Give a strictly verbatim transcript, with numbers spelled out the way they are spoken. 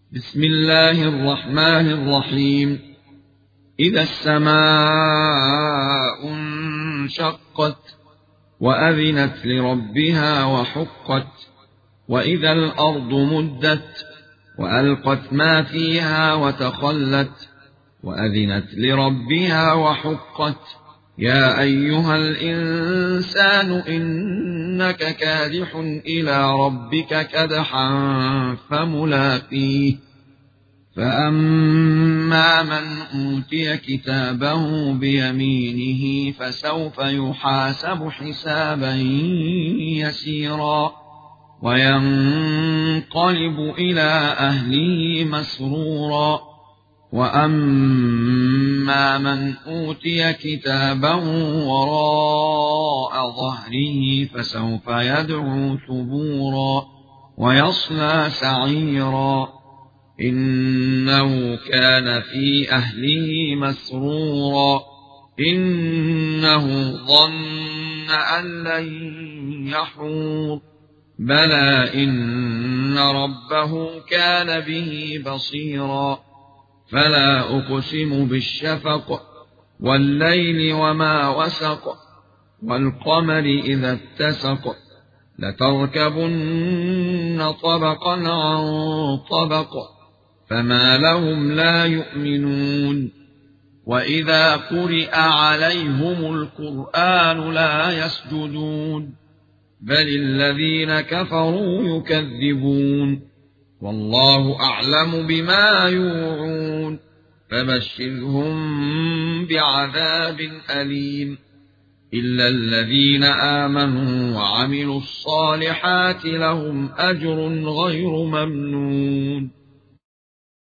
بسم الله الرحمن الرحيم. إذا السماء انشقت وأذنت لربها وحقت، وإذا الأرض مدت وألقت ما فيها وتخلت، وأذنت لربها وحقت. يا أيها الإنسان إنك كادح إلى ربك كدحا فملاقيه. فأما من أوتي كتابه بيمينه فسوف يحاسب حسابا يسيرا، وينقلب إلى أهله مسرورا. وأما من أوتي كتابه وراء ظهره فسوف يدعو ثبورا ويصلى سعيرا، إنه كان في أهله مسرورا، إنه ظن أن لن يحور. بلى إن ربه كان به بصيرا. فلا أقسم بالشفق والليل وما وسق، والقمر إذا اتسق، لتركبن طبقا عن طبق، فما لهم لا يؤمنون. وإذا قرئ عليهم القرآن لا يسجدون، بل الذين كفروا يكذبون. والله أعلم بما يوعون، فبشرهم بعذاب أليم. إلا الذين آمنوا وعملوا الصالحات لهم أجر غير ممنون.